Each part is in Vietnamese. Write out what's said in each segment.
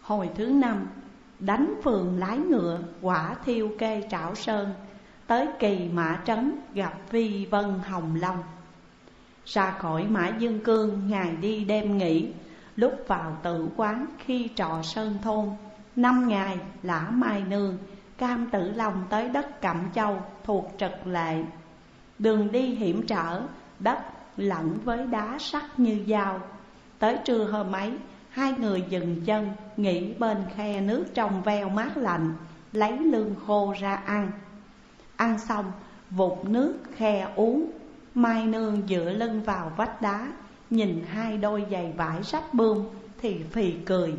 Hồi thứ 5, đánh phường lái ngựa, quả thiêu kê Trảo Sơn. Tới Kỳ Mã Trấn gặp Vi Vân Hồng Long. Ra khỏi Mã Dương Cương, ngày đi đêm nghỉ. Lúc vào tự quán khi trọ Sơn Thôn. 5 ngày Lã Mai Nương, Cam Tử Long tới đất Cẩm Châu thuộc Trực Lệ. Đường đi hiểm trở, đất lẫn với đá sắc như dao. Tới trưa hôm ấy, hai người dừng chân nghỉ bên khe nước trong veo mát lạnh, lấy lương khô ra ăn. Ăn xong vụt nước khe uống. Mai Nương dựa lưng vào vách đá, nhìn hai đôi giày vải rách bươm thì phì cười.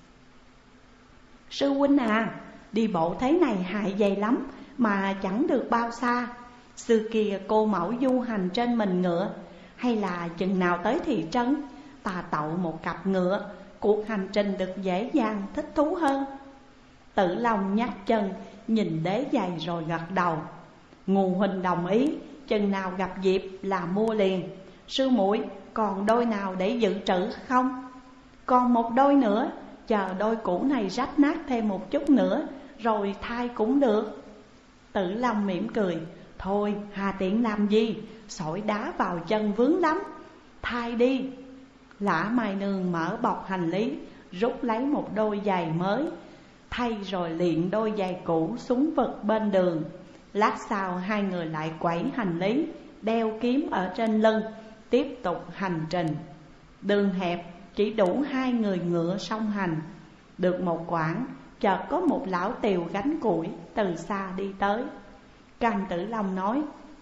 Sư huynh à, đi bộ thế này hại giày lắm mà chẳng được bao xa. Xưa kia cô mẫu du hành trên mình ngựa, hay là chừng nào tới thị trấn ta tậu một cặp ngựa, cuộc hành trình được dễ dàng thích thú hơn. Tử Long nhắc chân nhìn đế giày rồi gật đầu. Ngù huynh đồng ý, chừng nào gặp dịp là mua liền. Sư muội còn đôi nào để dự trữ không? Còn một đôi nữa, chờ đôi cũ này rách nát thêm một chút nữa rồi thay cũng được. Tử Long mỉm cười. Thôi hà tiện làm gì, sỏi đá vào chân vướng lắm, thay đi. Lã Mai Nương mở bọc hành lý, rút lấy một đôi giày mới, thay rồi liền đôi giày cũ xuống vực bên đường. Lát sau hai người lại quẩy hành lý, đeo kiếm ở trên lưng, tiếp tục hành trình. Đường hẹp chỉ đủ hai người ngựa song hành. Được một quãng, chợt có một lão tiều gánh củi từ xa đi tới. Cam Tử Long nói: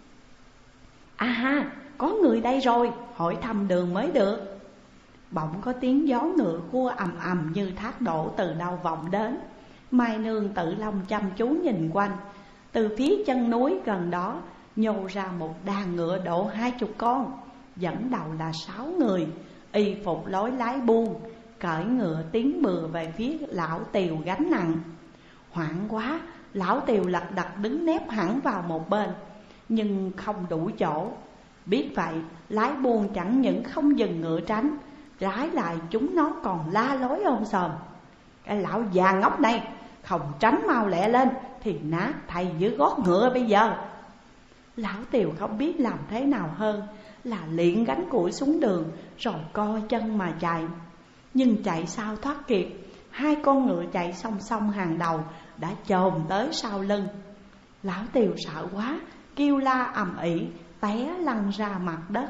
À ha, có người đây rồi, hỏi thăm đường mới được. Bỗng có tiếng gió ngựa khua ầm ầm như thác đổ từ đâu vọng đến. Mai Nương Tử Long chăm chú nhìn quanh. Từ phía chân núi gần đó nhô ra một đàn ngựa độ 20 con, dẫn đầu là 6 người, y phục lối lái buông, cởi ngựa tiến bừa về phía lão tiều gánh nặng. Hoảng quá, lão tiều lật đật đứng nép hẳn vào một bên, nhưng không đủ chỗ. Biết vậy, lái buôn chẳng những không dừng ngựa tránh, trái lại chúng nó còn la lối ôm sòm: Cái lão già ngốc này, không tránh mau lẹ lên thì nát thầy dưới gót ngựa bây giờ. Lão tiều không biết làm thế nào hơn là liệng gánh củi xuống đường rồi co chân mà chạy. Nhưng chạy sao thoát kịp, hai con ngựa chạy song song hàng đầu đã chồm tới sau lưng. Lão tiều sợ quá, kêu la ầm ĩ, té lăn ra mặt đất.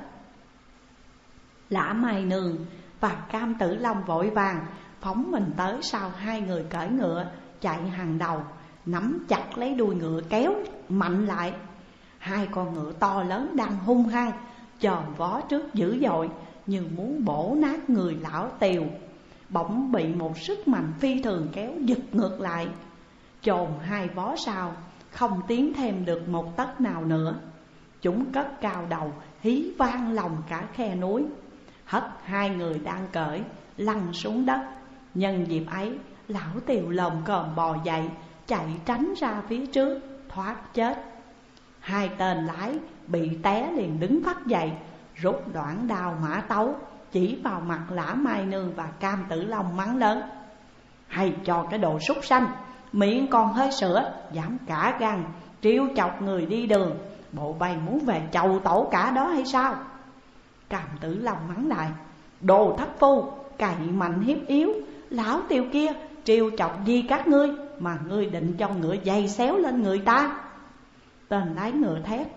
Lã Mai Nương và Cam Tử Long vội vàng phóng mình tới sau hai người cưỡi ngựa chạy hàng đầu, nắm chặt lấy đuôi ngựa kéo mạnh lại. Hai con ngựa to lớn đang hung hăng chồm vó trước dữ dội, như muốn bổ nát người lão tiều. Bỗng bị một sức mạnh phi thường kéo giật ngược lại, chồm hai vó sau, không tiến thêm được một tấc nào nữa. Chúng cất cao đầu hí vang lòng cả khe núi, hất hai người đang cởi lăn xuống đất. Nhân dịp ấy, lão tiều lồm cồm bò dậy, chạy tránh ra phía trước, thoát chết. Hai tên lái bị té liền đứng phắt dậy, rút đoạn đao mã tấu chỉ vào mặt Lã Mai Nương và Cam Tử Long mắng lớn: Hay cho cái đồ súc sanh, miệng còn hơi sữa, dám cả gan trêu chọc người đi đường, bộ bay muốn về chầu tổ cả đó hay sao? Cam Tử Long mắng lại: Đồ thất phu, cày mạnh hiếp yếu, lão tiều kia trêu chọc gì các ngươi mà ngươi định cho ngựa giày xéo lên người ta? Tên lái ngựa thét: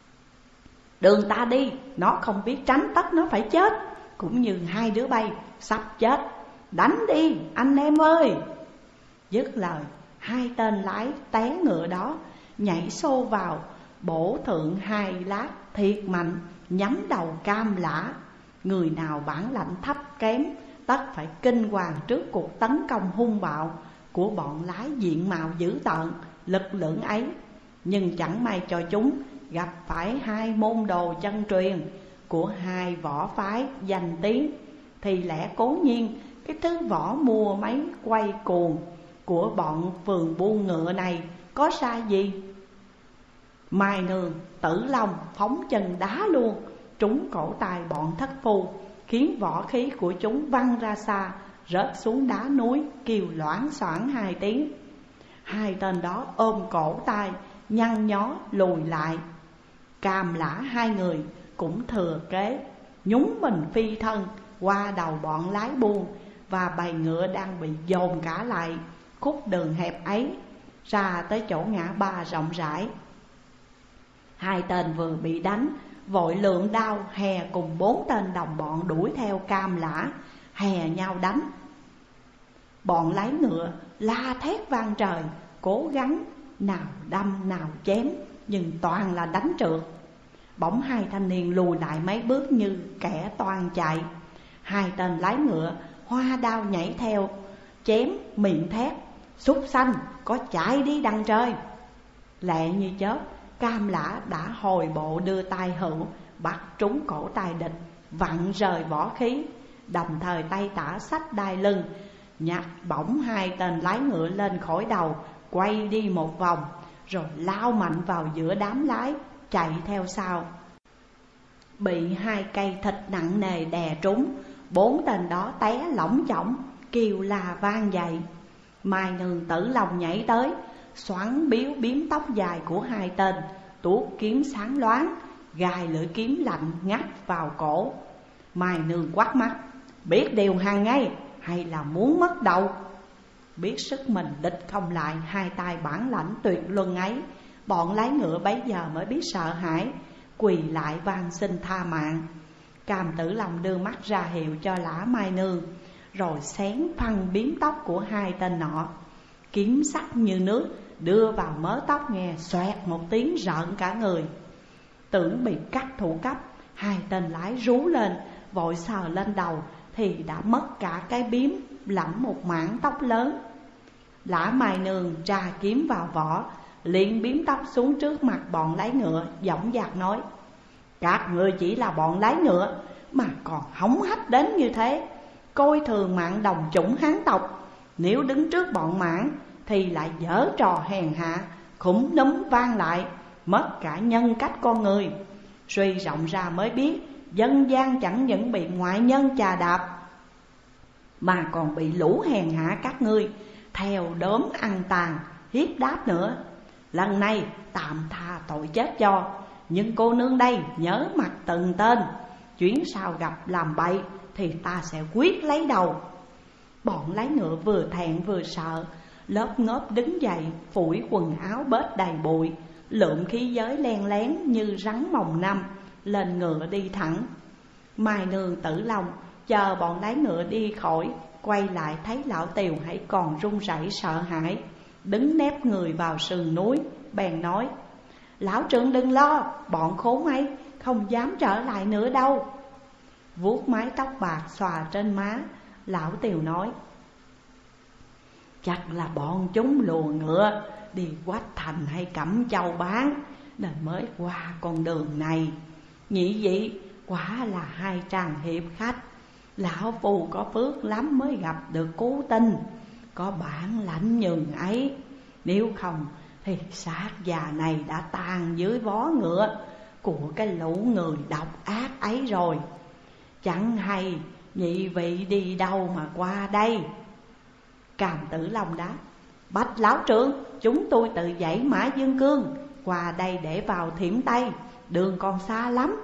Đường ta đi, nó không biết tránh tất nó phải chết, cũng như hai đứa bay sắp chết. Đánh đi anh em ơi! Dứt lời, hai tên lái té ngựa đó nhảy xô vào, bổ thượng hai lát thiệt mạnh, nhắm đầu Cam Lã. Người nào bản lãnh thấp kém tất phải kinh hoàng trước cuộc tấn công hung bạo của bọn lái diện mạo dữ tợn lực lưỡng ấy. Nhưng chẳng may cho chúng gặp phải hai môn đồ chân truyền của hai võ phái danh tiếng, thì lẽ cố nhiên cái thứ võ mua máy quay cuồng của bọn phường buôn ngựa này có sai gì. Mai Nương Tử Long phóng chân đá luôn trúng cổ tay bọn thất phu, khiến võ khí của chúng văng ra xa rớt xuống đá núi kêu loảng xoảng 2 tiếng. 2 tên đó ôm cổ tay nhăn nhó lùi lại. Cam Lã 2 người cũng thừa kế nhúng mình phi thân qua đầu bọn lái buôn và bầy ngựa đang bị dồn cả lại khúc đường hẹp ấy, ra tới chỗ ngã ba rộng rãi. 2 tên vừa bị đánh vội lượm đao hè cùng 4 tên đồng bọn đuổi theo Cam Lã, hè nhau đánh. Bọn lái ngựa la thét vang trời, cố gắng nào đâm nào chém, nhưng toàn là đánh trượt. Bỗng 2 thanh niên lùi lại mấy bước như kẻ toan chạy. 2 tên lái ngựa hoa đao nhảy theo, chém miệng thét: "Súc sanh, có chạy đi đằng trời!" Lẹ như chớp, Cam Lã đã hồi bộ đưa tay hữu bắt trúng cổ tay địch, vặn rời võ khí, đồng thời tay tả xách đai lưng, nhặt bổng 2 tên lái ngựa lên khỏi đầu, quay đi một vòng, rồi lao mạnh vào giữa đám lái, chạy theo sau. Bị 2 cây thịt nặng nề đè trúng, 4 tên đó té lỏng chỏng, kêu la vang dậy. Mai Nương Tử Long nhảy tới, xoắn biếu biếm tóc dài của 2 tên, tuốt kiếm sáng loáng, gài lưỡi kiếm lạnh ngắt vào cổ. Mai Nương quát mắt: "Biết điều hàng ngay hay là muốn mất đầu?" Biết sức mình địch không lại 2 tay bản lãnh tuyệt luân ấy, bọn lái ngựa bấy giờ mới biết sợ hãi, quỳ lại van xin tha mạng. Cam Tử Long đưa mắt ra hiệu cho Lã Mai Nương, rồi xén phăng biếm tóc của 2 tên nọ. Kiếm sắc như nước đưa vào mớ tóc, nghe xoẹt một tiếng rợn cả người. Tưởng bị cắt thủ cấp, 2 tên lái rú lên, vội sờ lên đầu thì đã mất cả cái biếm lẫn một mảng tóc lớn. Lã Mai Nương tra kiếm vào vỏ, liền biếm tóc xuống trước mặt bọn lái ngựa, dõng dạc nói: "Các ngươi chỉ là bọn lái ngựa mà còn hống hách đến như thế, coi thường mạng đồng chủng Hán tộc. Nếu đứng trước bọn Mãn thì lại giở trò hèn hạ, khúm núm vang lại, mất cả nhân cách con người. Suy rộng ra mới biết, dân gian chẳng những bị ngoại nhân chà đạp, mà còn bị lũ hèn hạ các ngươi theo đốm ăn tàn, hiếp đáp nữa. Lần này tạm tha tội chết cho, nhưng cô nương đây nhớ mặt từng tên, chuyến sau gặp làm bậy thì ta sẽ quyết lấy đầu." Bọn lái ngựa vừa thẹn vừa sợ, lớp ngớp đứng dậy, phủi quần áo bết đầy bụi, lượm khí giới len lén như rắn mồng năm, lên ngựa đi thẳng. Mai Nương Tử Long chờ bọn lái ngựa đi khỏi, quay lại thấy Lão Tiều hãy còn run rẩy sợ hãi, đứng nép người vào sườn núi, bèn nói: "Lão trưởng đừng lo, bọn khốn ấy không dám trở lại nữa đâu." Vuốt mái tóc bạc xòa trên má, Lão Tiều nói: "Chắc là bọn chúng lùa ngựa đi Quách Thành hay Cẩm Châu bán, nên mới qua con đường này. Nhị vị quả là 2 tràng hiệp khách, lão phu có phước lắm mới gặp được cứu tinh, có bản lãnh nhường ấy. Nếu không thì xác già này đã tàn dưới vó ngựa của cái lũ người độc ác ấy rồi. Chẳng hay nhị vị đi đâu mà qua đây?" Cam Tử Long đáp: "Bạch lão trưởng, chúng tôi tự dãy Mã Dương Cương qua đây để vào Thiểm Tây, đường còn xa lắm."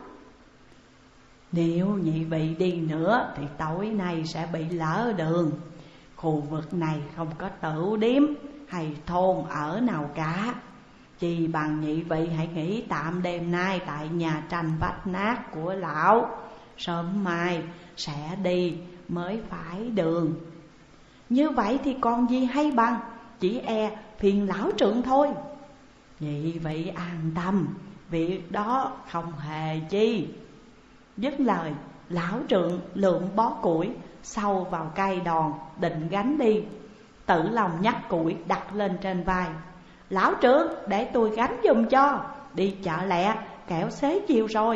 "Nếu nhị vị đi nữa thì tối nay sẽ bị lỡ đường. Khu vực này không có tửu điếm hay thôn ở nào cả. Chỉ bằng nhị vị hãy nghỉ tạm đêm nay tại nhà tranh vách nát của lão, sớm mai sẽ đi mới phải đường." "Như vậy thì còn gì hay bằng, chỉ e phiền lão trưởng thôi." "Nhị vị an tâm, việc đó không hề chi." Dứt lời, lão trưởng lượm bó củi sâu vào cây đòn, định gánh đi. Tử Long nhắc củi đặt lên trên vai: "Lão trưởng, để tôi gánh giùm cho, đi chợ lẹ, kẻo xế chiều rồi."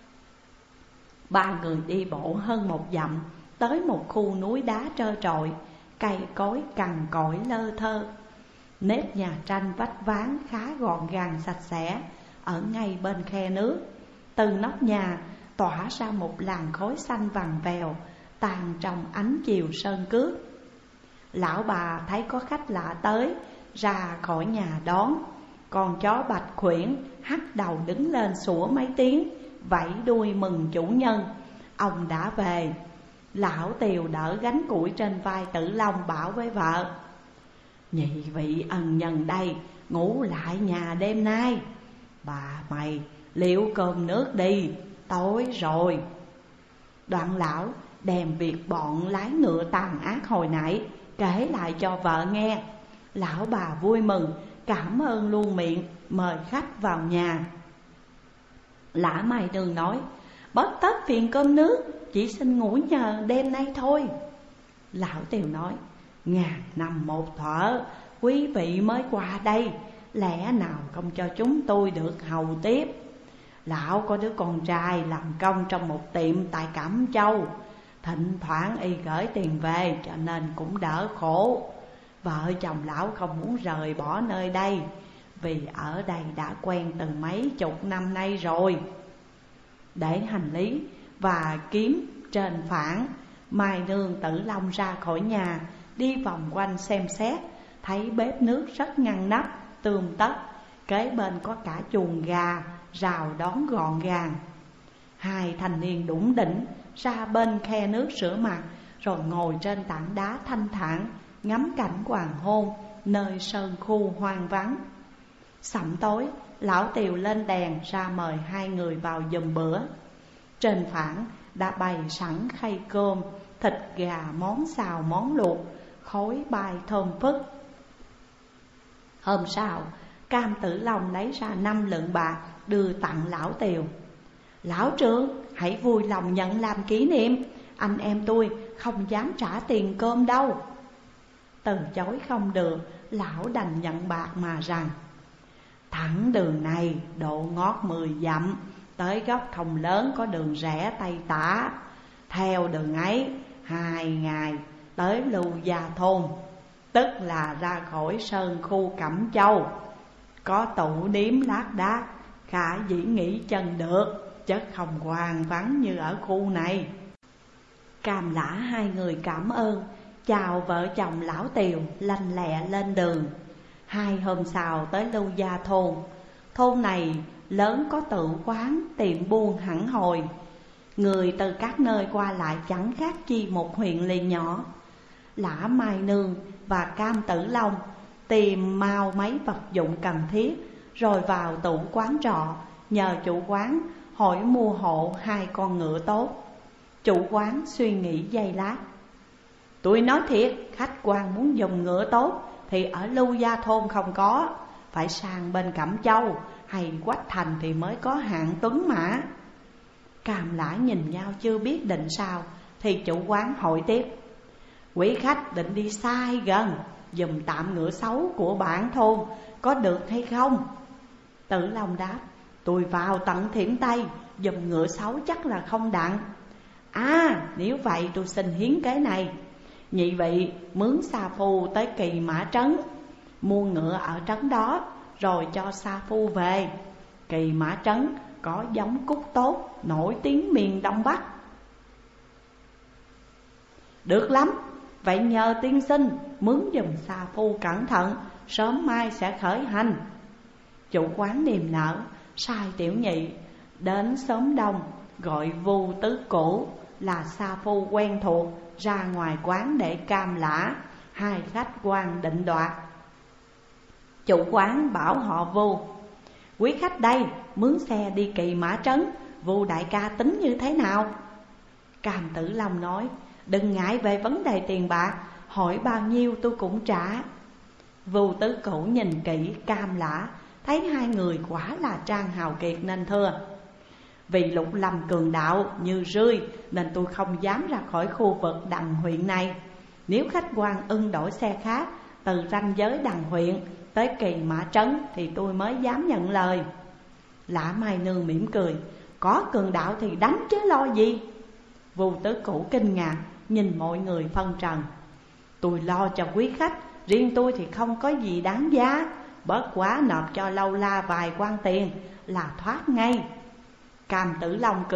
3 người đi bộ hơn 1 dặm, tới một khu núi đá trơ trọi, cây cối cằn cỗi lơ thơ. Nếp nhà tranh vách ván khá gọn gàng sạch sẽ, ở ngay bên khe nước. Từ nóc nhà tỏa ra một làn khói xanh vàng vèo, tan trong ánh chiều sơn cước. Lão bà thấy có khách lạ tới, ra khỏi nhà đón. Con chó Bạch Khuyển hắt đầu đứng lên sủa mấy tiếng, vẫy đuôi mừng chủ nhân, ông đã về. Lão Tiều đỡ gánh củi trên vai Tử Long bảo với vợ: nhị vị ân nhân đây ngủ lại nhà đêm nay. Bà mày liệu cơm nước đi, tối rồi. Đoạn lão đem việc bọn lái ngựa tàn ác hồi nãy kể lại cho vợ nghe. Lão bà vui mừng, cảm ơn luôn miệng, mời khách vào nhà. Lã Mai Nương nói: bất tất phiền cơm nước, chỉ xin ngủ nhờ đêm nay thôi. Lão Tiều nói: ngàn năm một thở, quý vị mới qua đây, lẽ nào không cho chúng tôi được hầu tiếp. Lão có đứa con trai làm công trong một tiệm tại Cẩm Châu, thỉnh thoảng y gửi tiền về cho nên cũng đỡ khổ. Vợ chồng lão không muốn rời bỏ nơi đây, vì ở đây đã quen từ mấy chục năm nay rồi. Để hành lý và kiếm trên phản, Mai Nương Tử Long ra khỏi nhà, đi vòng quanh xem xét, thấy bếp nước rất ngăn nắp, tươm tất, kế bên có cả chuồng gà, rào đón gọn gàng. Hai thanh niên đủng đỉnh ra bên khe nước rửa mặt, rồi ngồi trên tảng đá thanh thản, ngắm cảnh hoàng hôn nơi sơn khu hoang vắng. Sẩm tối, lão Tiều lên đèn ra mời hai người vào giùm bữa. Trên phản đã bày sẵn khay cơm, thịt gà, món xào, món luộc, khói bay thơm phức. Hôm sau, Cam Tử Long lấy ra 5 lượng bạc đưa tặng lão Tiều. Lão trưởng, hãy vui lòng nhận làm kỷ niệm, anh em tôi không dám trả tiền cơm đâu. Từ chối không được, lão đành nhận bạc mà rằng: thẳng đường này độ ngót 10 dặm, tới góc Thông Lớn có đường rẽ Tây Tả. Theo đường ấy 2 ngày tới Lưu Gia Thôn, tức là ra khỏi sơn khu Cẩm Châu. Có tụ điếm lác đác, khả dĩ nghỉ chân được, chứ không hoang vắng như ở khu này. Cam Lã hai người cảm ơn, chào vợ chồng lão Tiều, lanh lẹ lên đường. 2 hôm sau tới Lưu Gia Thôn. Thôn này lớn có tự quán, tiệm buôn hẳn hồi. Người từ các nơi qua lại chẳng khác chi một huyện lỵ nhỏ. Lã Mai Nương và Cam Tử Long tìm mau mấy vật dụng cần thiết, rồi vào tủ quán trọ, nhờ chủ quán hỏi mua hộ 2 con ngựa tốt. Chủ quán suy nghĩ giây lát: tôi nói thiệt, khách quan muốn dùng ngựa tốt thì ở Lưu Gia Thôn không có, phải sang bên Cẩm Châu hay Quách Thành thì mới có hạng tuấn mã. Cam Lã nhìn nhau chưa biết định sao, thì chủ quán hỏi tiếp: quý khách định đi xa gần, dùm tạm ngựa xấu của bản thôn có được hay không? Tử Long đáp: tôi vào tận Thiểm Tây, dùm ngựa xấu chắc là không đặng. Nếu vậy tôi xin hiến cái này. Nhị vị mướn sa phu tới Kỳ Mã Trấn, mua ngựa ở trấn đó, rồi cho sa phu về. Kỳ Mã Trấn có giống cúc tốt, nổi tiếng miền Đông Bắc. Được lắm, vậy nhờ tiên sinh mướn dùm sa phu cẩn thận, sớm mai sẽ khởi hành. Chủ quán niềm nở, sai tiểu nhị đến xóm đông, gọi Vu Tứ Cũ là sa phu quen thuộc ra ngoài quán để Cam Lã 2 khách quan định đoạt. Chủ quán bảo họ Vu: quý khách đây mướn xe đi Kỳ Mã Trấn, Vu đại ca tính như thế nào? Cam Tử Long nói: đừng ngại về vấn đề tiền bạc, hỏi bao nhiêu tôi cũng trả. Vu Tứ Cũ nhìn kỹ Cam Lã, thấy hai người quả là trang hào kiệt nên thưa: vì Lục Lâm cường đạo như rươi nên tôi không dám ra khỏi khu vực Đằng huyện này. Nếu khách quan ưng đổi xe khác từ ranh giới Đằng huyện tới Kỳ Mã Trấn thì tôi mới dám nhận lời. Lã Mai Nương mỉm cười: có cường đạo thì đánh chứ lo gì. Vu Tứ Cũ kinh ngạc nhìn mọi người phân trần: tôi lo cho quý khách, riêng tôi thì không có gì đáng giá, bớt quá nộp cho lâu la vài quan tiền là thoát ngay. Cam Tử Long cười: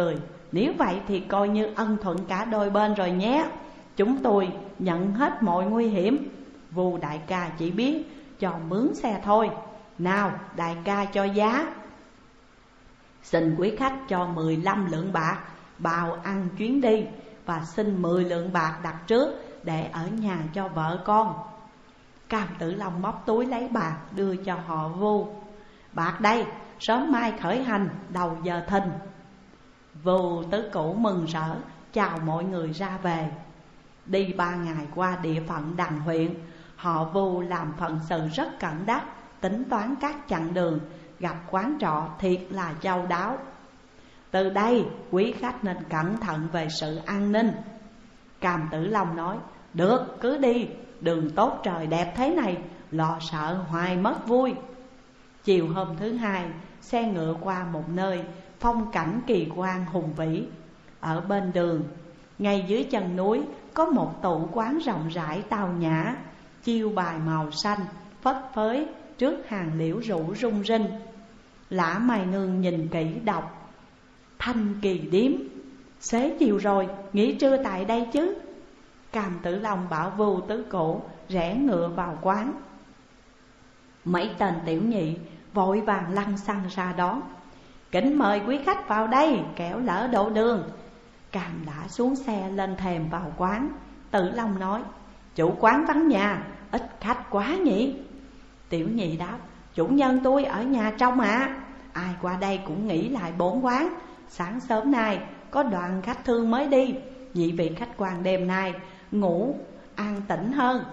Nếu vậy thì coi như ân thuận cả đôi bên rồi nhé. Chúng tôi nhận hết mọi nguy hiểm. Vu đại ca chỉ biết cho mướn xe thôi. Nào đại ca cho giá. Xin quý khách cho 15 lượng bạc bao ăn chuyến đi, và xin 10 lượng bạc đặt trước để ở nhà cho vợ con. Cam Tử Long móc túi lấy bạc đưa cho họ Vu. Bạc đây, sớm mai khởi hành, đầu giờ thìn. Vu tứ cũ mừng rỡ chào mọi người ra về. Đi 3 ngày qua địa phận Đằng huyện, họ Vu làm phận sự rất cẩn đắc, tính toán các chặng đường, gặp quán trọ thiệt là chu đáo. Từ đây quý khách nên cẩn thận về sự an ninh. Cam Tử Long nói, được cứ đi, đường tốt trời đẹp thế này, lo sợ hoài mất vui. Chiều hôm thứ hai, xe ngựa qua một nơi phong cảnh kỳ quan hùng vĩ. Ở bên đường, ngay dưới chân núi có một tủ quán rộng rãi tao nhã, chiêu bài màu xanh phất phới trước hàng liễu rủ rung rinh. Lã Mai Nương nhìn kỹ đọc, Thanh Kỳ Điếm. Xế chiều rồi, nghỉ trưa tại đây chứ. Cam Tử Long bảo Vu tứ cổ rẽ ngựa vào quán. Mấy tên tiểu nhị vội vàng lăn xăng ra đón. Kính mời quý khách vào đây, kẻo lỡ độ đường. Cam đã xuống xe lên thềm vào quán. Tử Long nói, chủ quán vắng nhà, ít khách quá nhỉ? Tiểu nhị đáp, chủ nhân tôi ở nhà trong ạ. Ai qua đây cũng nghỉ lại 4 quán. Sáng sớm nay có đoàn khách thương mới đi, nhị vị khách quan đêm nay ngủ an tĩnh hơn.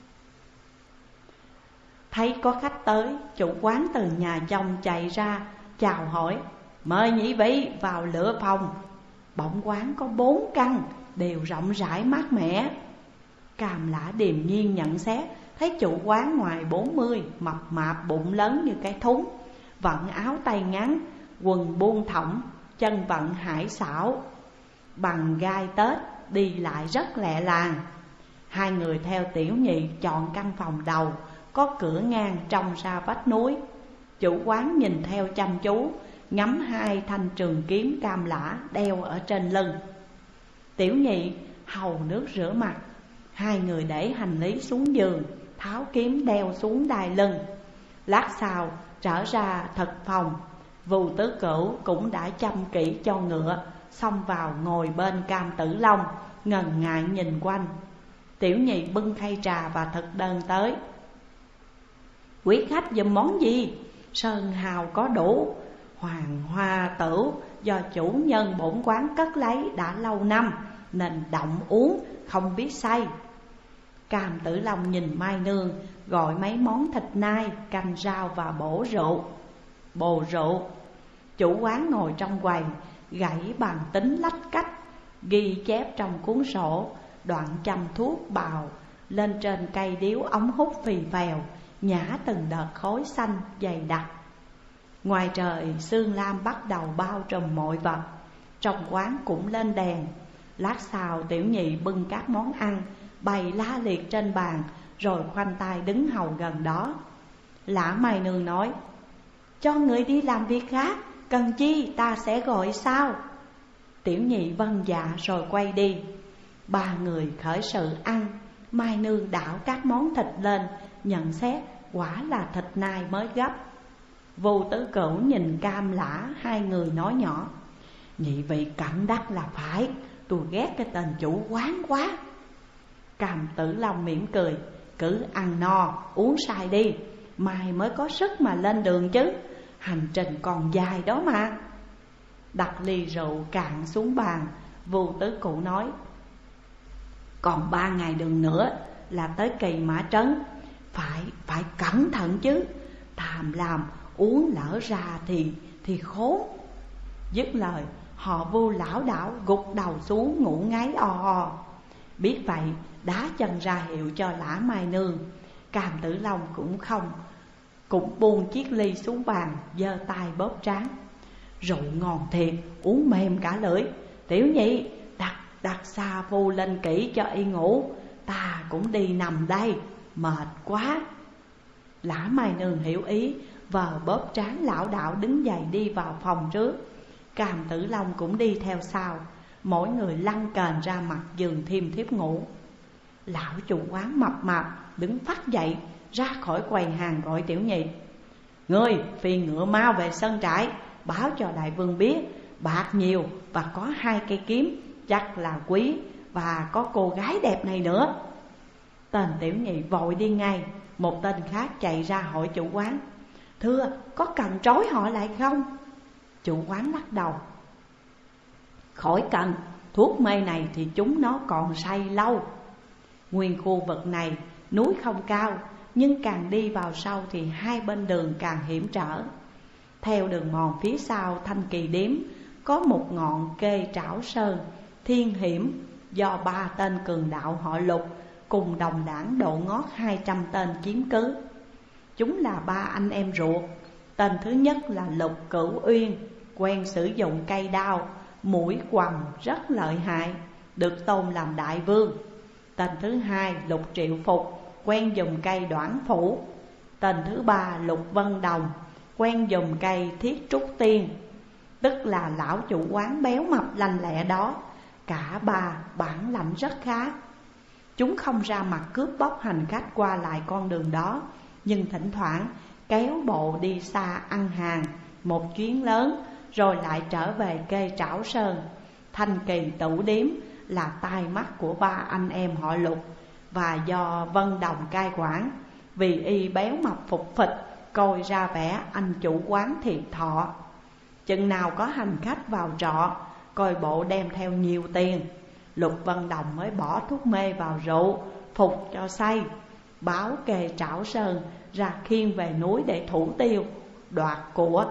Thấy có khách tới, chủ quán từ nhà trong chạy ra chào hỏi, mời nhị vị vào lựa phòng. Bỗng quán có 4 căn, đều rộng rãi mát mẻ. Cam Lã điềm nhiên nhận xét, thấy chủ quán ngoài 40, mập mạp bụng lớn như cái thúng, vận áo tay ngắn, quần buông thõng, chân vận hải xảo, bằng gai tết, đi lại rất lẹ làng. Hai người theo tiểu nhị chọn căn phòng đầu, có cửa ngang trông ra vách núi. Chủ quán nhìn theo chăm chú, ngắm 2 thanh trường kiếm Cam Lã đeo ở trên lưng. Tiểu nhị hầu nước rửa mặt. Hai người để hành lý xuống giường, tháo kiếm đeo xuống đai lưng. Lát sau trở ra thực phòng. Vu tứ cửu cũng đã chăm kỹ cho ngựa, xông vào ngồi bên Cam Tử Long, ngần ngại nhìn quanh. Tiểu nhị bưng khay trà và thực đơn tới. Quý khách giùm món gì? Sơn hào có đủ, hoàng hoa tửu do chủ nhân bổn quán cất lấy đã lâu năm, nên động uống không biết say. Cam Tử Long nhìn Mai Nương gọi mấy món thịt nai, canh rau và bồ rượu. Chủ quán ngồi trong quầy, gãy bàn tính lách cách, ghi chép trong cuốn sổ, đoạn châm thuốc bào lên trên cây điếu ống hút phì phèo, nhả từng đợt khói xanh dày đặc. Ngoài trời sương lam bắt đầu bao trùm mọi vật. Trong quán cũng lên đèn. Lát sau tiểu nhị bưng các món ăn bày la liệt trên bàn, rồi khoanh tay đứng hầu gần đó. Lã Mai Nương nói, cho người đi làm việc khác, cần chi ta sẽ gọi sau. Tiểu nhị vâng dạ rồi quay đi. 3 người khởi sự ăn. Mai Nương đảo các món thịt lên, nhận xét quả là thịt nai mới gấp. Vu tứ cửu nhìn Cam Lã, hai người nói nhỏ, nhị vị cẩn đắc là phải, tôi ghét cái tên chủ quán quá. Cam Tử Long mỉm cười, cứ ăn no uống say đi, mai mới có sức mà lên đường chứ, hành trình còn dài đó mà. Đặt ly rượu cạn xuống bàn, Vu tứ cửu nói, còn 3 ngày đường nữa là tới Kỳ Mã Trấn, phải cẩn thận chứ, tham làm uống lỡ ra thì khốn. Dứt lời họ Vu lảo đảo gục đầu xuống ngủ ngáy o o. Biết vậy đá chân ra hiệu cho Lã Mai Nương. Cam Tử Long cũng buông chiếc ly xuống bàn, giơ tay bóp trán. Rượu ngon thiệt, uống mềm cả lưỡi. Tiểu nhị đặt xa Vu lên kỹ cho y ngủ, ta cũng đi nằm đây, mệt quá. Lã Mai Nương hiểu ý, vờ bóp trán lão đạo đứng dậy đi vào phòng trước. Cam Tử Long cũng đi theo sau. Mỗi người lăn kềnh ra mặt giường thiêm thiếp ngủ. Lão chủ quán mập mạp đứng phắt dậy ra khỏi quầy hàng gọi Tiểu Nhị: "Ngươi phi ngựa mau về sân trại, báo cho đại vương biết bạc nhiều và có 2 cây kiếm chắc là quý, và có cô gái đẹp này nữa." Tên Tiểu Nhị vội đi ngay. Một tên khác chạy ra hỏi chủ quán: "Thưa, có cần trói họ lại không?" Chủ quán lắc đầu: "Khỏi cần, thuốc mê này thì chúng nó còn say lâu." Nguyên khu vực này núi không cao, nhưng càng đi vào sâu thì hai bên đường càng hiểm trở. Theo đường mòn phía sau Thanh Kỳ Điếm có một ngọn kê Trảo Sơn thiên hiểm, do 3 tên cường đạo họ Lục cùng đồng đảng độ ngót 200 tên chiếm cứ. Chúng là 3 anh em ruột. Tên thứ nhất là Lục Cửu Uyên, quen sử dụng cây đao, mũi quầm rất lợi hại, được tôn làm đại vương. Tên thứ hai Lục Triệu Phục, quen dùng cây Đoản Phủ. Tên thứ ba Lục Vân Đồng, quen dùng cây Thiết Trúc Tiên. Tức là lão chủ quán béo mập lanh lẹ đó. Cả 3 bản lãnh rất khá. Chúng không ra mặt cướp bóc hành khách qua lại con đường đó, nhưng thỉnh thoảng kéo bộ đi xa ăn hàng một chuyến lớn, rồi lại trở về kê Trảo Sơn. Thanh Kỳ Tửu Điếm là tai mắt của 3 anh em họ Lục, và do Vân Đồng cai quản. Vì y béo mập phục phịch, coi ra vẻ anh chủ quán thiệt thọ. Chừng nào có hành khách vào trọ, coi bộ đem theo nhiều tiền, Lục Vân Đồng mới bỏ thuốc mê vào rượu, phục cho say, báo kê Trảo Sơn ra khiêng về núi để thủ tiêu, đoạt của.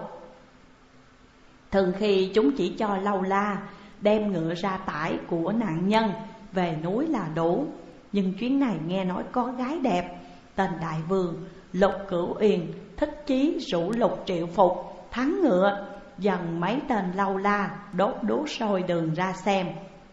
Thường khi chúng chỉ cho lâu la đem ngựa ra tải của nạn nhân về núi là đủ. Nhưng chuyến này nghe nói có gái đẹp, tên đại vương Lục Cửu Uyên thích chí rủ Lục Triệu Phục thắng ngựa, dần mấy tên lâu la đốt đuốc sôi đường ra xem.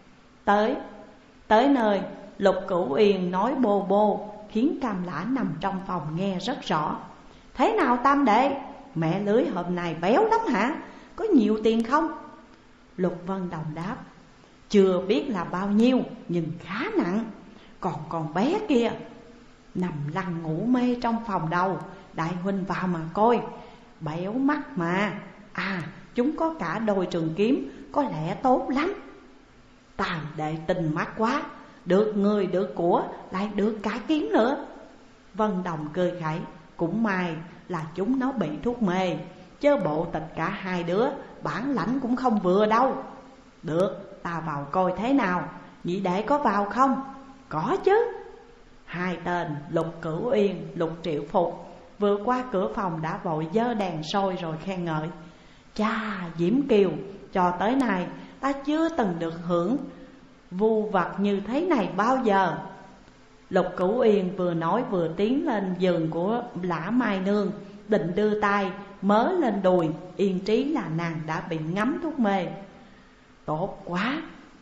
Tới nơi, Lục Cửu Uyên nói bô bô, khiến Cam Lã nằm trong phòng nghe rất rõ. "Thế nào tam đệ, mẹ lưới hôm nay béo lắm hả? Có nhiều tiền không?" Lục Vân Đồng đáp: "Chưa biết là bao nhiêu, nhưng khá nặng. Còn con bé kia nằm lăn ngủ mê trong phòng đầu, đại huynh vào mà coi, béo mắt mà. À, chúng có cả đôi trường kiếm, có lẽ tốt lắm." Tam đệ tình mắt quá, được người được của, lại được cả kiếm nữa. Vân Đồng cười khẩy: "Cũng may là chúng nó bị thuốc mê, chớ bộ tịch cả hai đứa, bản lãnh cũng không vừa đâu." "Được, ta vào coi thế nào. Nhị đệ có vào không?" "Có chứ." Hai tên Lục Cửu Uyên, Lục Triệu Phục vừa qua cửa phòng đã vội giơ đèn soi rồi khen ngợi: "Cha, Diễm Kiều, cho tới nay ta chưa từng được hưởng vu vật như thế này bao giờ." Lục Cửu Uyên vừa nói vừa tiến lên giường của Lã Mai Nương, định đưa tay mớ lên đùi, yên trí là nàng đã bị ngấm thuốc mê. Tốt quá!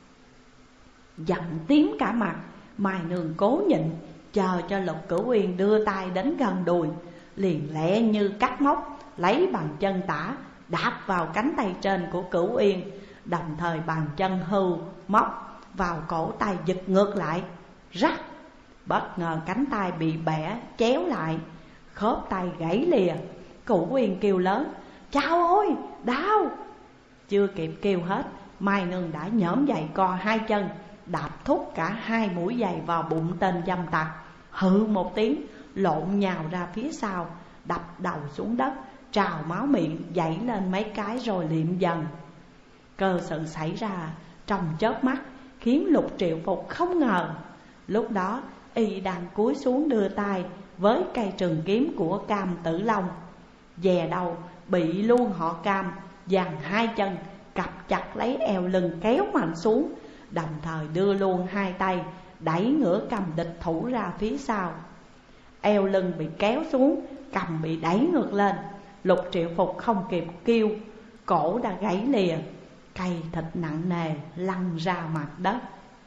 Giận tím cả mặt, Mai Nương cố nhịn, chờ cho Lục Cửu Uyên đưa tay đến gần đùi, liền lẹ như cắt móc, lấy bàn chân tả đạp vào cánh tay trên của Cửu Uyên, đồng thời bàn chân hưu móc vào cổ tay giật ngược lại, rắc. Bất ngờ cánh tay bị bẻ chéo lại, khớp tay gãy lìa. Cửu Uyên kêu lớn: "Chao ôi, đau!" Chưa kịp kêu hết, Mai Nương đã nhổm dậy co hai chân, đạp thúc cả hai mũi giày vào bụng tên dâm tặc. Hự một tiếng, lộn nhào ra phía sau, đập đầu xuống đất, trào máu miệng, dãy lên mấy cái rồi liệm dần. Cơ sự xảy ra trong chớp mắt, khiến Lục Triệu Phục không ngờ. Lúc đó y đang cúi xuống đưa tay với cây trường kiếm của Cam Tử Long, dè đầu bị luôn họ Cam giằng hai chân cặp chặt lấy eo lưng kéo mạnh xuống, đồng thời đưa luôn hai tay đẩy ngửa cầm địch thủ ra phía sau. Eo lưng bị kéo xuống, cầm bị đẩy ngược lên. Lục Triệu Phục không kịp kêu, cổ đã gãy lìa, cây thịt nặng nề lăn ra mặt đất.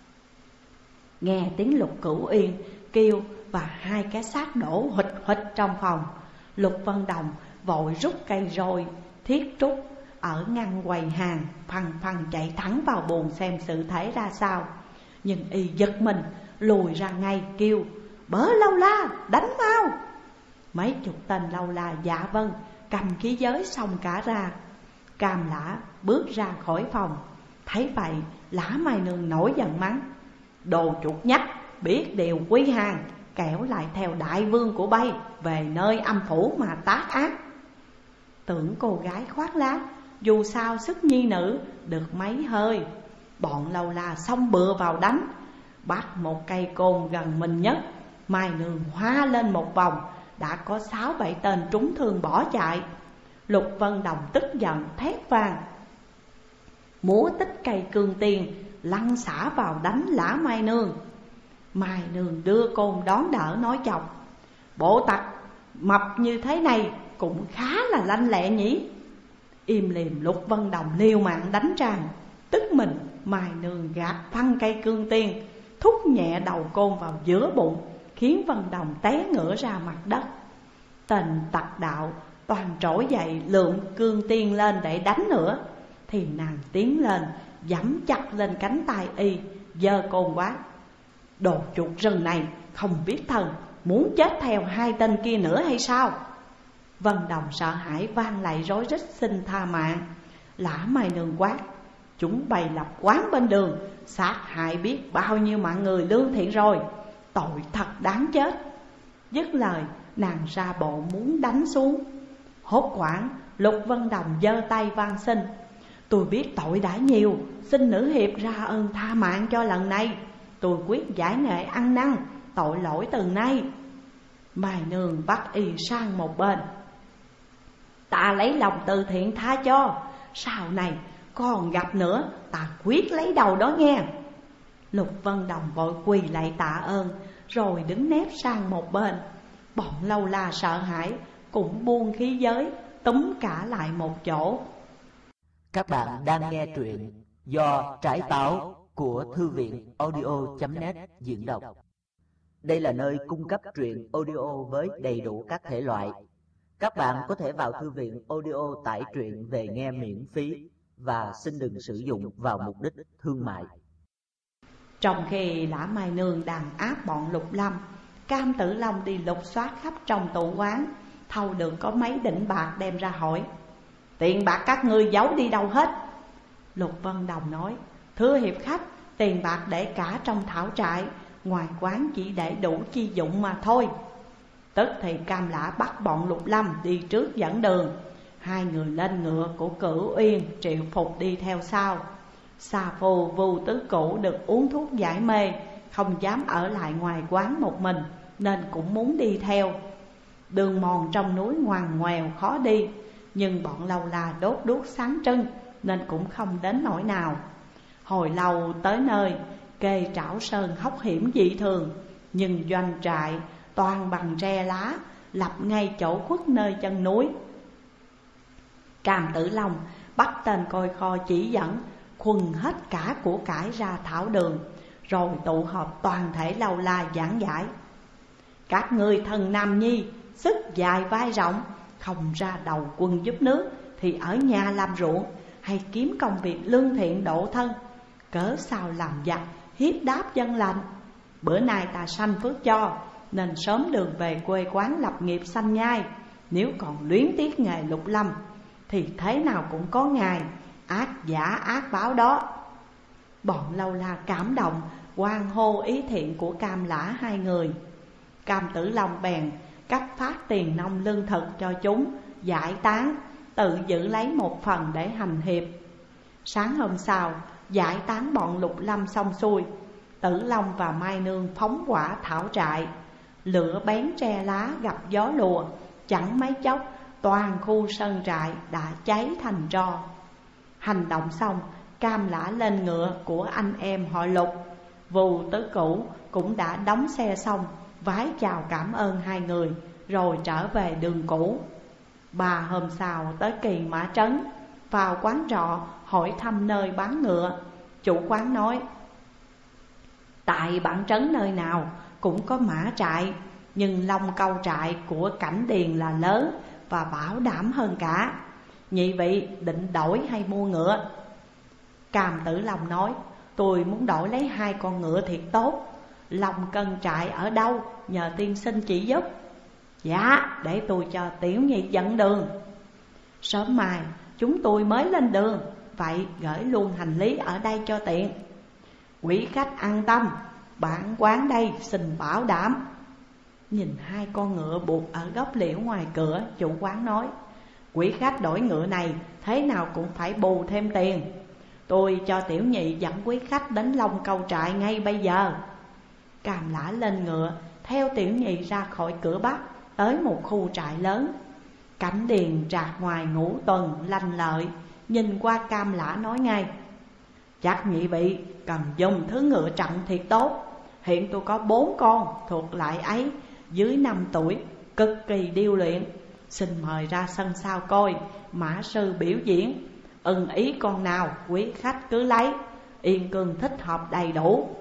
Nghe tiếng Lục Cửu Uyên kêu và hai cái xác đổ huỵch huỵch trong phòng, Lục Vân Đồng vội rút cây roi thiết trúc ở ngăn quầy hàng phăng phăng chạy thẳng vào buồng xem sự thể ra sao. Nhưng y giật mình lùi ra ngay kêu: "Bớ lâu la, đánh mau!" Mấy chục tên lâu la dạ vâng, cầm khí giới xông cả ra. Cam Lã bước ra khỏi phòng, thấy vậy Lã Mai Nương nổi giận mắng: "Đồ chuột nhắt, biết điều quy hàng, kẻo lại theo đại vương của bay về nơi âm phủ mà tác ác." Tưởng cô gái khoác lác, dù sao sức nhi nữ được mấy hơi. Bọn lâu la xông bừa vào đánh, bắt một cây côn gần mình nhất. Mai Nương hoa lên một vòng, đã có 6-7 tên trúng thương bỏ chạy. Lục Vân Đồng tức giận thét vang, múa tích cây cương tiền lăn xả vào đánh Lã Mai Nương. Mai Nương đưa côn đón đỡ nói chọc: "Bộ tặc mập như thế này cũng khá là lanh lẹ nhỉ." Im lìm Lục Vân Đồng liều mạng đánh tràn. Tức mình Mai Nương gạt phăng cây cương tiên, thúc nhẹ đầu côn vào giữa bụng, khiến Vân Đồng té ngửa ra mặt đất. Tên tặc đạo toàn trỗi dậy lượm cương tiên lên để đánh nữa, thì nàng tiến lên giẫm chặt lên cánh tay y, giơ côn quát: "Đồ chuột rừng này không biết thân, muốn chết theo 2 tên kia nữa hay sao?" Vân Đồng sợ hãi vang lại rối rít xin tha mạng. Lã Mai Nương quát: "Chúng bày lập quán bên đường, sát hại biết bao nhiêu mạng người lương thiện rồi, tội thật đáng chết." Dứt lời nàng ra bộ muốn đánh xuống. Hốt quảng Lục Vân Đồng giơ tay van xin: "Tôi biết tội đã nhiều, xin nữ hiệp ra ơn tha mạng cho lần này. Tôi quyết giải nghệ ăn năn, tội lỗi từ nay." Mai Nương bắt y sang một bên: "Ta lấy lòng từ thiện tha cho, sau này còn gặp nữa ta quyết lấy đầu đó nghe." Lục Vân Đồng vội quỳ lại tạ ơn, rồi đứng nép sang một bên. Bọn lâu la sợ hãi cũng buông khí giới, túm cả lại một chỗ. Các bạn đang nghe truyện do Trải Táo của Thư viện audio.net diễn đọc. Đây là nơi cung cấp truyện audio với đầy đủ các thể loại. Các bạn có thể vào thư viện audio tải truyện về nghe miễn phí và xin đừng sử dụng vào mục đích thương mại. Trong khi Lã Mai Nương đàn áp bọn Lục Lâm, Cam Tử Long đi lục soát khắp trong tủ quán, thâu được có mấy đỉnh bạc đem ra hỏi: "Tiền bạc các ngươi giấu đi đâu hết?" Lục Vân Đồng nói: "Thưa hiệp khách, tiền bạc để cả trong thảo trại, ngoài quán chỉ để đủ chi dụng mà thôi." Tức thì Cam Lã bắt bọn Lục Lâm đi trước dẫn đường, 2 người lên ngựa của Cửu Uyên, Triệu Phục đi theo sau. Xà Phù Vưu Tứ Cửu được uống thuốc giải mê, không dám ở lại ngoài quán một mình, nên cũng muốn đi theo. Đường mòn trong núi ngoằn ngoèo khó đi, nhưng bọn lâu la đốt đuốc sáng trưng nên cũng không đến nỗi nào. Hồi lâu tới nơi, kê Trảo Sơn hóc hiểm dị thường, nhưng doanh trại toàn bằng tre lá, lập ngay chỗ khuất nơi chân núi. Cam Tử Long bắt tên coi kho chỉ dẫn, khuân hết cả của cải ra thảo đường, rồi tụ họp toàn thể lâu la giảng giải: "Các ngươi thần nam nhi, sức dài vai rộng, không ra đầu quân giúp nước thì ở nhà làm ruộng hay kiếm công việc lương thiện độ thân, cớ sao làm giặc hiếp đáp dân lành. Bữa nay ta sanh phước cho, nên sớm đường về quê quán lập nghiệp sanh nhai. Nếu còn luyến tiếc nghề Lục Lâm thì thế nào cũng có ngày ác giả ác báo đó." Bọn lâu la cảm động hoan hô ý thiện của Cam Lã 2 người. Cam Tử Long bèn cấp phát tiền nông lương thực cho chúng, giải tán, tự giữ lấy một phần để hành hiệp. Sáng hôm sau, giải tán bọn Lục Lâm xong xuôi, Tử Long và Mai Nương phóng hỏa thảo trại. Lửa bén tre lá gặp gió lùa, chẳng mấy chốc toàn khu sân trại đã cháy thành tro. Hành động xong, Cam Lã lên ngựa của anh em họ Lục. Vù Tứ Cửu cũng đã đóng xe xong, vái chào cảm ơn 2 người, rồi trở về đường cũ. 3 hôm sau tới Kỳ Mã Trấn, vào quán trọ hỏi thăm nơi bán ngựa. Chủ quán nói: "Tại bản trấn nơi nào cũng có mã trại, nhưng Long Câu trại của Cảnh Điền là lớn và bảo đảm hơn cả. nhị vị định đổi hay mua ngựa? Cam Tử Long nói, tôi muốn đổi lấy 2 con ngựa thiệt tốt. Long Cân trại ở đâu, nhờ tiên sinh chỉ giúp. Dạ, để tôi cho tiểu nhị dẫn đường. Sớm mai chúng tôi mới lên đường, vậy gửi luôn hành lý ở đây cho tiện. Quý khách an tâm, bản quán đây xin bảo đảm. Nhìn 2 con ngựa buộc ở gốc liễu ngoài cửa, chủ quán nói, quý khách đổi ngựa này thế nào cũng phải bù thêm tiền. Tôi cho tiểu nhị dẫn quý khách đến Long Câu trại ngay bây giờ. Cam Lã lên ngựa, theo tiểu nhị ra khỏi cửa Bắc, tới một khu trại lớn. Cảnh Điền trạc ngoài ngũ tuần lanh lợi, nhìn qua Cam Lã nói ngay, chắc nhị vị cần dùng thứ ngựa trọng thiệt tốt. Hiện tôi có 4 con thuộc loại ấy, dưới 5 tuổi, cực kỳ điêu luyện. Xin mời ra sân sau coi, mã sư biểu diễn. Ưng ý con nào quý khách cứ lấy, yên cương thích hợp đầy đủ.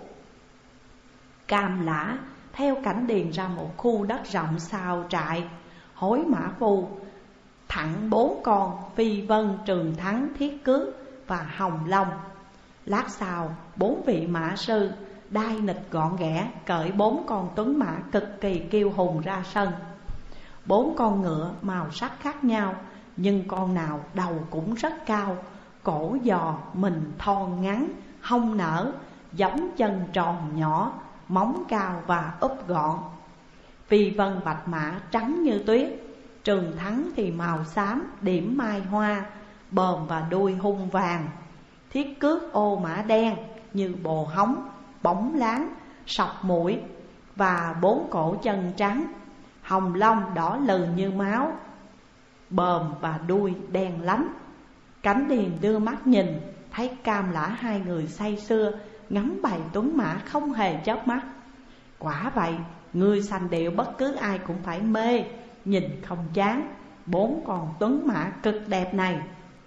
Cam Lã theo Cảnh Điền ra một khu đất rộng sau trại, hối mã phu thẳng 4 con Phi Vân, Trường Thắng, Thiết Cước và Hồng Long. Lát sau 4 vị mã sư đai nịch gọn ghẽ cởi 4 con tuấn mã cực kỳ kiêu hùng ra sân. 4 con ngựa màu sắc khác nhau, nhưng con nào đầu cũng rất cao, cổ giò, mình thon ngắn, hông nở, giống chân tròn nhỏ, móng cao và úp gọn. Phi Vân bạch mã trắng như tuyết, Trường Thắng thì màu xám điểm mai hoa, bờm và đuôi hung vàng. Thiết Cước ô mã đen như bồ hóng, bóng láng, sọc mũi và 4 cổ chân trắng. Hồng Long đỏ lừ như máu, bờm và đuôi đen lánh. Cảnh Điền đưa mắt nhìn, thấy Cam Lã 2 người say sưa ngắm bầy tuấn mã không hề chớp mắt. Quả vậy, người sành điệu bất cứ ai cũng phải mê, nhìn không chán 4 con tuấn mã cực đẹp này.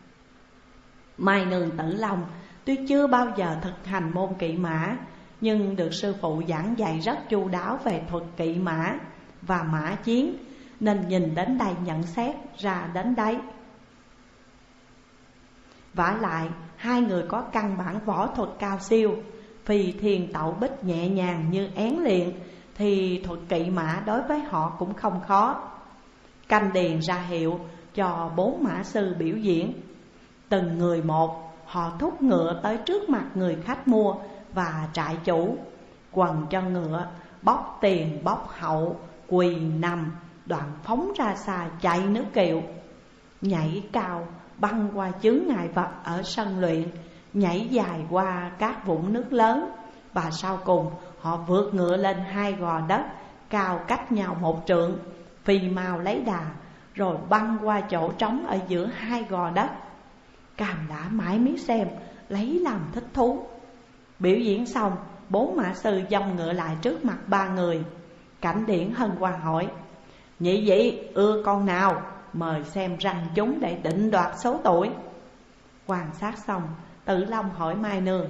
Mai Nương Tử Long tuy chưa bao giờ thực hành môn kỵ mã, nhưng được sư phụ giảng dạy rất chu đáo về thuật kỵ mã và mã chiến, nên nhìn đến đây nhận xét ra đến đấy. Vả lại 2 người có căn bản võ thuật cao siêu, Phi Thiên Tẩu Bích nhẹ nhàng như én luyện, thì thuật kỵ mã đối với họ cũng không khó. Cảnh Điền ra hiệu cho 4 mã sư biểu diễn. Từng người một, họ thúc ngựa tới trước mặt người khách mua và trại chủ, quần cho ngựa, bóc tiền bóc hậu, quỳ nằm, đoạn phóng ra xa chạy nước kiệu. Nhảy cao băng qua chướng ngại vật ở sân luyện, nhảy dài qua các vũng nước lớn, và sau cùng họ vượt ngựa lên 2 gò đất cao cách nhau 1 trượng, phi mau lấy đà, rồi băng qua chỗ trống ở giữa 2 gò đất. Cam Lã mãi miết xem, lấy làm thích thú. Biểu diễn xong, 4 mã sư dông ngựa lại trước mặt 3 người. Cảnh Điển hân hoan hỏi, nhị vị ưa con nào, mời xem răng chúng để định đoạt số tuổi. Quan sát xong, Tử Long hỏi Mai Nương,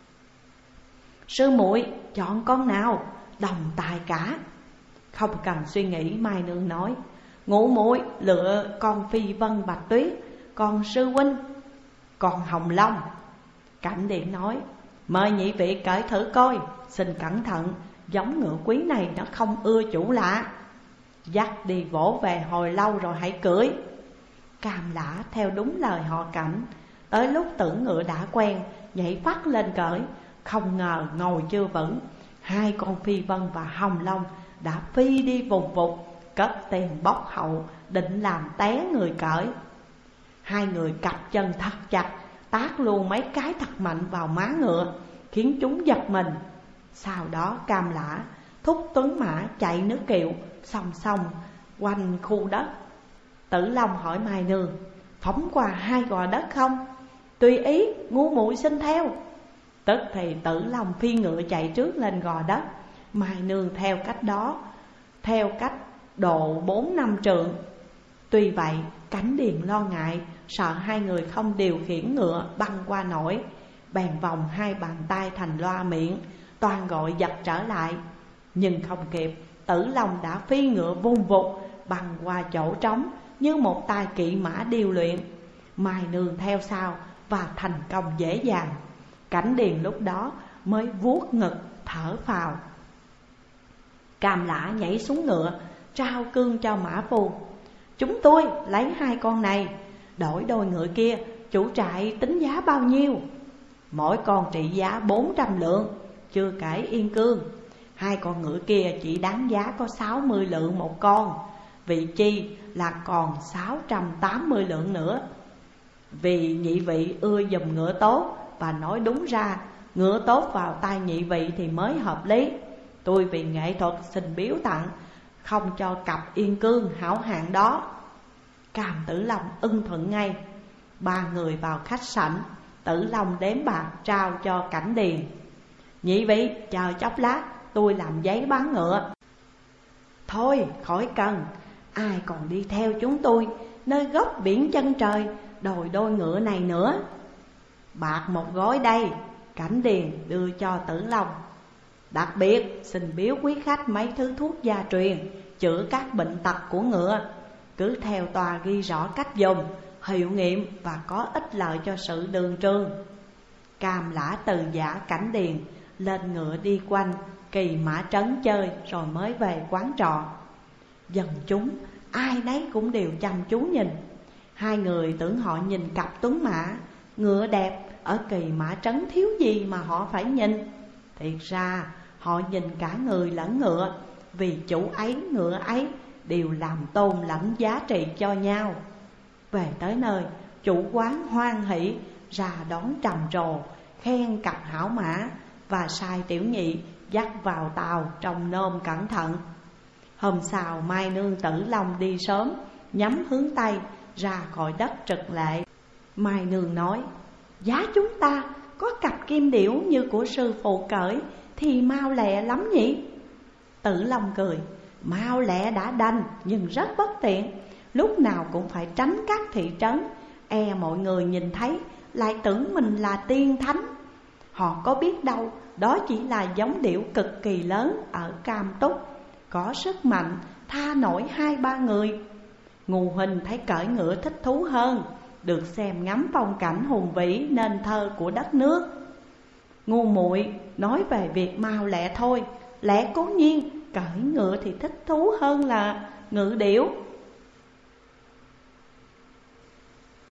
sư muội chọn con nào, đồng tài cả. Không cần suy nghĩ, Mai Nương nói, Ngũ muội lựa con Phi Vân Bạch Tuyết, còn sư huynh còn Hồng Long. Cảnh Điện nói, mời nhị vị cởi thử coi, xin cẩn thận, giống ngựa quý này nó không ưa chủ lạ. Dắt đi vỗ về hồi lâu rồi hãy cưỡi. Cam Lã theo đúng lời họ Cảnh, tới lúc tưởng ngựa đã quen, nhảy phát lên cởi. Không ngờ ngồi chưa vững, 2 con Phi Vân và Hồng Long đã phi đi vùng vụt, cất tiền bóc hậu, định làm té người cởi. 2 người cặp chân thật chặt, tát luôn mấy cái thật mạnh vào má ngựa, khiến chúng giật mình. Sau đó Cam Lã thúc tuấn mã chạy nước kiệu, song song quanh khu đất. Tử Long hỏi Mai Nương, phóng qua 2 gò đất không? Tùy ý, ngu muội xin theo. Tức thì Tử Long phi ngựa chạy trước lên gò đất, Mai Nương theo cách đó, theo cách độ 4-5 trượng. Tuy vậy Cảnh Điền lo ngại, sợ 2 người không điều khiển ngựa băng qua nổi, bèn vòng 2 bàn tay thành loa miệng, toàn gọi giật trở lại. Nhưng không kịp, Tử Long đã phi ngựa vung vụt băng qua chỗ trống như một tài kỵ mã điêu luyện. Mai Nương theo sau và thành công dễ dàng. Cảnh Điền lúc đó mới vuốt ngực thở phào. Cam Lã nhảy xuống ngựa, trao cương cho mã phu. Chúng tôi lấy 2 con này, đổi đôi ngựa kia, chủ trại tính giá bao nhiêu? Mỗi con trị giá 400 lượng, chưa kể yên cương. 2 con ngựa kia chỉ đáng giá có 60 lượng một con, vị chi là còn 680 lượng nữa. Vì nhị vị ưa dùm ngựa tốt, và nói đúng ra ngựa tốt vào tay nhị vị thì mới hợp lý. Tôi vì nghệ thuật xin biếu tặng, không cho cặp yên cương hảo hạng đó. Cam Tử Long ưng thuận ngay. 3 người vào khách sảnh, Tử Long đếm bạc trao cho Cảnh Điền. Nhị vị chờ chốc lát, tôi làm giấy bán ngựa. Thôi khỏi cần, ai còn đi theo chúng tôi nơi góc biển chân trời đòi đôi ngựa này nữa. Bạc 1 gói đây, Cảnh Điền đưa cho Tử Long. Đặc biệt xin biếu quý khách mấy thứ thuốc gia truyền, chữa các bệnh tật của ngựa. Cứ theo tòa ghi rõ cách dùng, hiệu nghiệm và có ích lợi cho sự đường trường. Cam Lã từ giả Cảnh Điền lên ngựa đi quanh Kỳ Mã Trấn chơi, rồi mới về quán trọ. Dân chúng ai nấy cũng đều chăm chú nhìn. 2 người tưởng họ nhìn cặp tuấn mã ngựa đẹp ở Kỳ Mã Trấn thiếu gì mà họ phải nhìn. Thiệt ra họ nhìn cả người lẫn ngựa, vì chủ ấy ngựa ấy đều làm tôn lãnh giá trị cho nhau. Về tới nơi, chủ quán hoan hỷ ra đón trầm trồ, khen cặp hảo mã và sai tiểu nhị dắt vào tàu trông nom cẩn thận. Hôm sau Mai Nương Tử Long đi sớm, nhắm hướng Tây ra khỏi đất Trực Lệ. Mai Nương nói: giá chúng ta có cặp kim điểu như của sư phụ cởi thì mau lẹ lắm nhỉ? Tử Long cười: mau lẹ đã đành, nhưng rất bất tiện. Lúc nào cũng phải tránh các thị trấn, e mọi người nhìn thấy lại tưởng mình là tiên thánh. Họ có biết đâu đó chỉ là giống điểu cực kỳ lớn ở Cam Túc, có sức mạnh tha nổi 2-3 người. Ngô huynh thấy cởi ngựa thích thú hơn, được xem ngắm phong cảnh hùng vĩ nên thơ của đất nước. Ngô muội nói về việc mau lẹ thôi, lẽ cố nhiên cởi ngựa thì thích thú hơn là ngự điểu.